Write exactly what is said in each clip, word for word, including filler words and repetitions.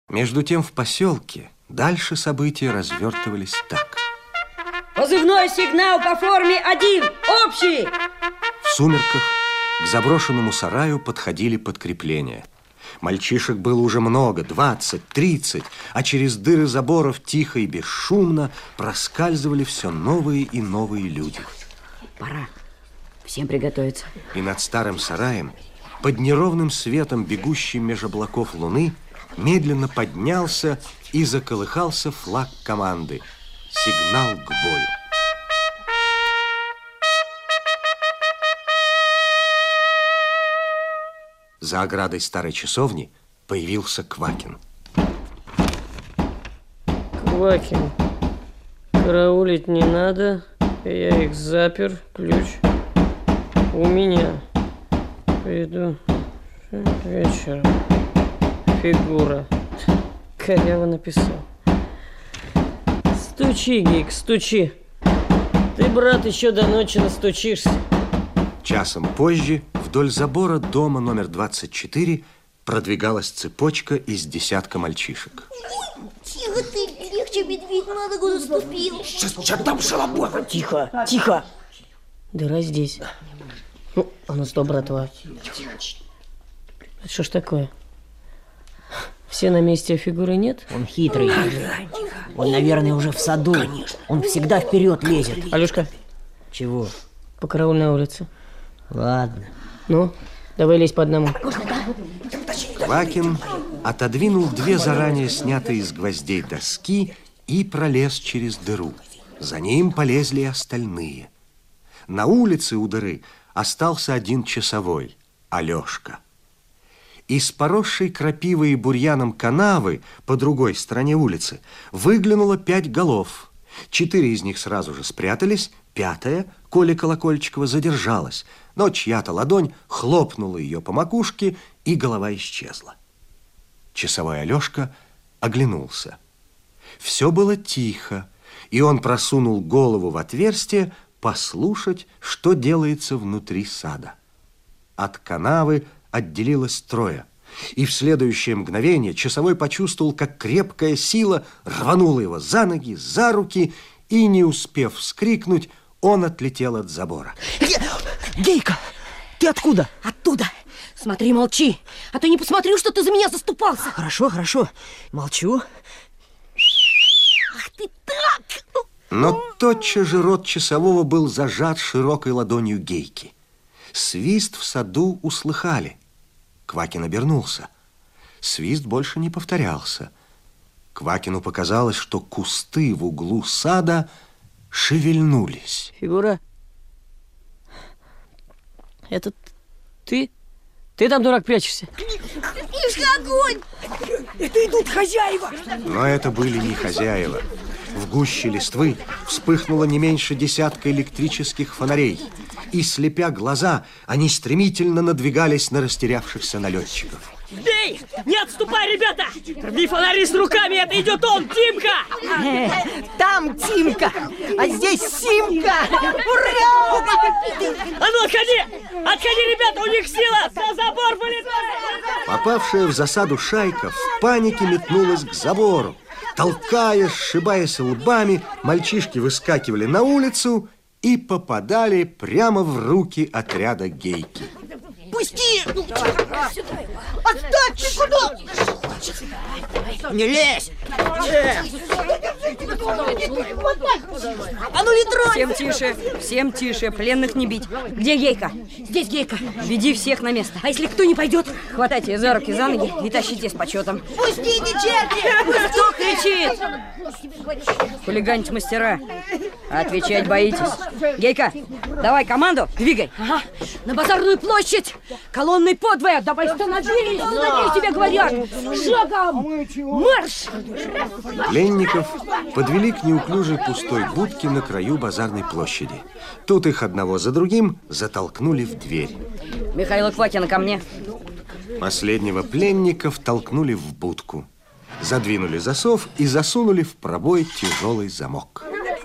Между тем в поселке дальше события развертывались так. Позывной сигнал по форме один, общий. В сумерках к заброшенному сараю подходили подкрепления. Мальчишек было уже много, двадцать, тридцать, а через дыры заборов тихо и бесшумно проскальзывали все новые и новые люди. Пора. Всем приготовиться. И над старым сараем, под неровным светом бегущей меж облаков луны, медленно поднялся и заколыхался флаг команды. Сигнал к бою. За оградой старой часовни появился Квакин. Квакин, караулить не надо. Я их запер. Ключ у меня. Приду вечером. Фигура. Коряво написал. Стучи, Гик, стучи. Ты, брат, еще до ночи настучишься. Часом позже вдоль забора дома номер двадцать четыре продвигалась цепочка из десятка мальчишек. Тихо ты, легче медведь на ногу наступил. Сейчас, сейчас там шалобой. Тихо, тихо. Дыра здесь. Ну, а ну сто, братва. Это что ж такое? Все на месте, а фигуры нет? Он хитрый. Он, наверное, уже в саду. Конечно. Он всегда вперед лезет. Алешка. Чего? По караульной улице. Ладно. Ну, давай лезь по одному. Квакин отодвинул две заранее снятые из гвоздей доски и пролез через дыру. За ним полезли остальные. На улице у дыры остался один часовой, Алешка. Из поросшей крапивой и бурьяном канавы по другой стороне улицы выглянуло пять голов. Четыре из них сразу же спрятались, пятая, Коля Колокольчикова, задержалась, но чья-то ладонь хлопнула ее по макушке, и голова исчезла. Часовой Алешка оглянулся. Все было тихо, и он просунул голову в отверстие послушать, что делается внутри сада. От канавы отделилось трое, и в следующее мгновение часовой почувствовал, как крепкая сила рванула его за ноги, за руки, и, не успев вскрикнуть, он отлетел от забора. Гейка, ты откуда? Оттуда. Смотри, молчи, а то не посмотрю, что ты за меня заступался. Хорошо, хорошо, молчу. Ах ты так! Но тотчас же рот часового был зажат широкой ладонью Гейки. Свист в саду услыхали. Квакин обернулся. Свист больше не повторялся. Квакину показалось, что кусты в углу сада шевельнулись. Фигура. Это ты? Ты там, дурак, прячешься? Мишка, огонь! Это идут хозяева! Но это были не хозяева. В гуще листвы вспыхнуло не меньше десятка электрических фонарей, и, слепя глаза, они стремительно надвигались на растерявшихся налетчиков. Бей! Не отступай, ребята! Рви фонари с руками, это идет он, Тимка! Э, там Тимка, а здесь Симка! Ура! А ну, отходи! Отходи, ребята, у них сила! За забор вылезай! Попавшая в засаду шайка в панике метнулась к забору. Толкая, сшибаясь лбами, мальчишки выскакивали на улицу и попадали прямо в руки отряда Гейки. Пусти! Отстань! Ты куда? Не лезь! А ну, не тронь! Всем тише, всем тише, пленных не бить. Где Гейка? Здесь Гейка. Веди всех на место. А если кто не пойдет? Хватайте за руки, за ноги и тащите с почетом. Пустите, черти! Кто кричит? Хулиганить мастера. А отвечать боитесь. Гейка, давай команду, двигай. Ага, на базарную площадь! Колонной подвое! Давай остановились! Остановились, тебе говорят! Шагом! Марш! Пленников подвели к неуклюжей пустой будке на краю базарной площади. Тут их одного за другим затолкнули в дверь. Михаила Квакина ко мне. Последнего пленника втолкнули в будку. Задвинули засов и засунули в пробой тяжелый замок.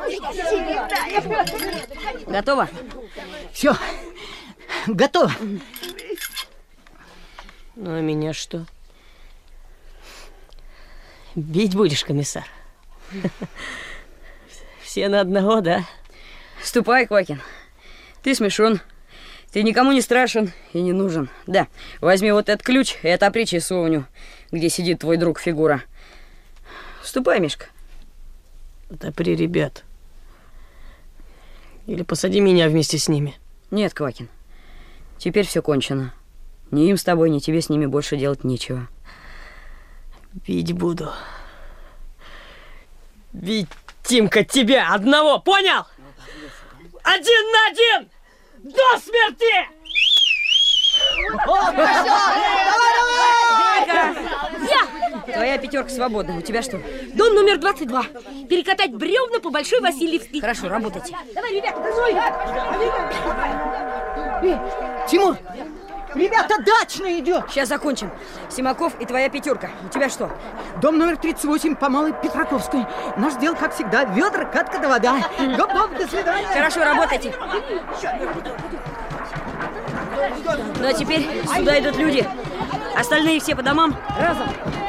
Готово? Все, готово. Ну, а меня что? Бить будешь, комиссар? Все на одного, да? Ступай, Квакин. Ты смешон. Ты никому не страшен и не нужен. Да, возьми вот этот ключ и отопри часовню, где сидит твой друг Фигура. Ступай, Мишка. Отопри ребят. Или посади меня вместе с ними. Нет, Квакин. Теперь все кончено. Ни им с тобой, ни тебе с ними больше делать нечего. Бить буду. Бить, Тимка, тебя одного, понял? Один на один! До смерти! Я! Твоя пятерка свободна. У тебя что? Дом номер двадцать два. Перекатать бревна по Большой Васильевской. Хорошо, работайте. Давай, ребята, газуй! Тимур, ребята, дачно идет. Сейчас закончим. Симаков и твоя пятерка. У тебя что? Дом номер тридцать восемь по Малой Петраковской. Наш дел, как всегда, ведра, катка да вода. Гоп-гоп, до свидания. Хорошо, работайте. Ну а теперь сюда идут люди. Остальные все по домам. Разом.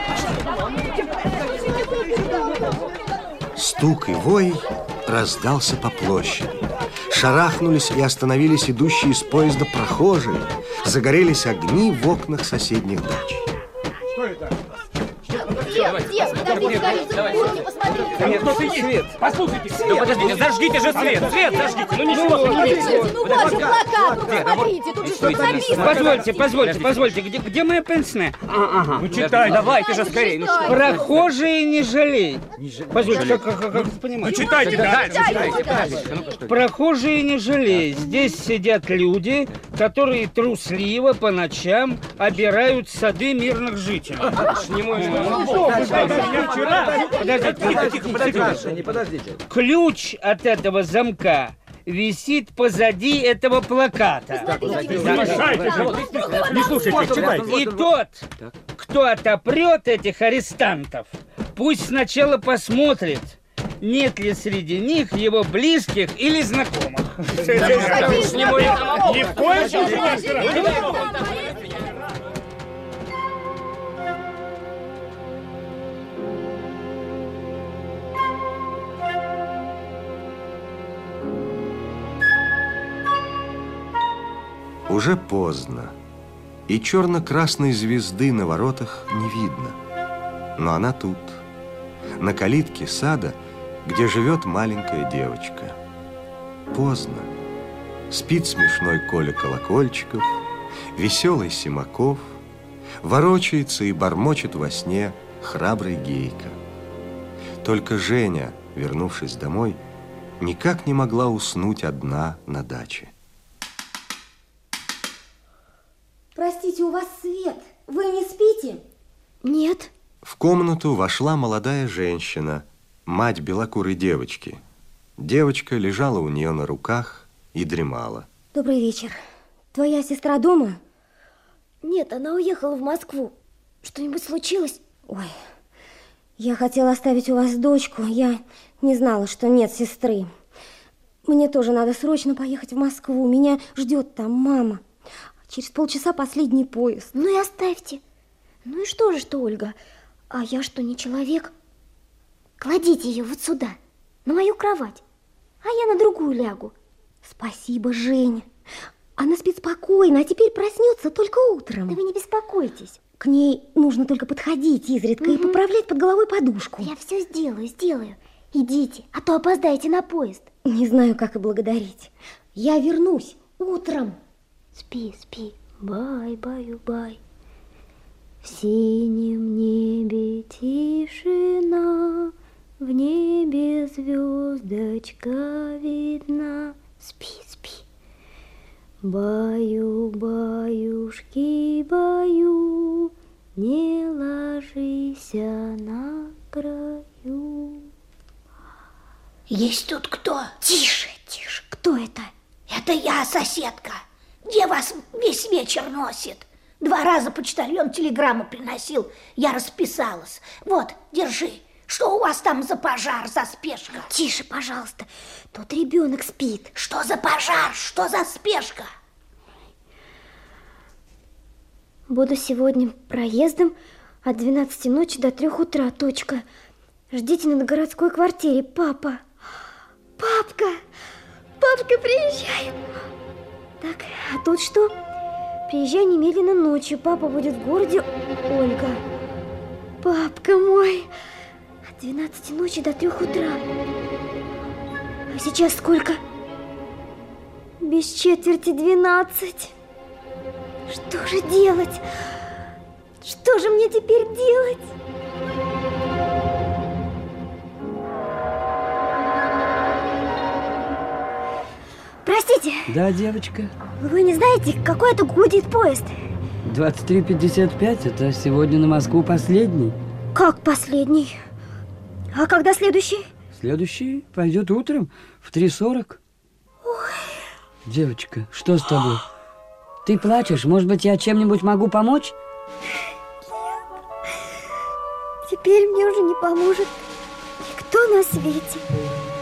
Стук и вой раздался по площади. Шарахнулись и остановились идущие из поезда прохожие. Загорелись огни в окнах соседних дач. Нет, ну ты свет. Послушайте, свет. Ну подождите, зажгите же свет. Свет зажгите. Ну ничего. Ну вот же плакат, посмотрите, тут же что-то написано. Позвольте, позвольте, позвольте. Где, где моя пенсне? А, ага. Ну читай, давайте же скорее. Ну, прохожие не жалей. Позвольте, как, как, как, как понимаете? Ну читайте дальше. Прохожие не жалей. Здесь сидят люди, которые трусливо по ночам обирают сады мирных жителей. Подождите, тихо, тихо, подождите. Не подождите. Ключ от этого замка висит позади этого плаката. Не слушайте, читайте. И тот, кто отопрет этих арестантов, пусть сначала посмотрит, нет ли среди них его близких или знакомых. Ни в коем случае. Уже поздно, и черно-красной звезды на воротах не видно. Но она тут, на калитке сада, где живет маленькая девочка. Поздно. Спит смешной Коля Колокольчиков, веселый Симаков, ворочается и бормочет во сне храбрый Гейка. Только Женя, вернувшись домой, никак не могла уснуть одна на даче. Простите, у вас свет. Вы не спите? Нет. В комнату вошла молодая женщина, мать белокурой девочки. Девочка лежала у нее на руках и дремала. Добрый вечер. Твоя сестра дома? Нет, она уехала в Москву. Что-нибудь случилось? Ой, я хотела оставить у вас дочку. Я не знала, что нет сестры. Мне тоже надо срочно поехать в Москву. Меня ждет там мама. Через полчаса последний поезд. Ну и оставьте. Ну и что же, что, Ольга? А я что, не человек? Кладите ее вот сюда, на мою кровать, а я на другую лягу. Спасибо, Женя. Она спит спокойно, а теперь проснется только утром. Да вы не беспокойтесь. К ней нужно только подходить изредка, угу, и поправлять под головой подушку. Я все сделаю, сделаю. Идите, а то опоздаете на поезд. Не знаю, как и благодарить. Я вернусь утром. Спи, спи, бай-баю-бай. В синем небе тишина, в небе звездочка видна. Спи, спи. Баю-баюшки, баю, не ложися на краю. Есть тут кто? Тише, тише, кто это? Это я, соседка. Где вас весь вечер носит? Два раза почтальон телеграмму приносил, я расписалась. Вот, держи. Что у вас там за пожар, за спешка? Тише, пожалуйста, тут ребенок спит. Что за пожар, что за спешка? Буду сегодня проездом, От двенадцати ночи до трех утра, точка. Ждите на городской квартире, папа. Папка! Папка, приезжай! Так, а тут что? Приезжай немедленно ночью, папа будет в городе, Ольга. Папка мой! От двенадцати ночи до трех утра. А сейчас сколько? Без четверти двенадцать. Что же делать? Что же мне теперь делать? Простите. Да, девочка. Вы не знаете, какой это гудит поезд? двадцать три пятьдесят пять, это сегодня на Москву последний. Как последний? А когда следующий? Следующий пойдет утром в три сорок. Ой. Девочка, что с тобой? Ты плачешь? Может быть, я чем-нибудь могу помочь? Теперь мне уже не поможет никто на свете.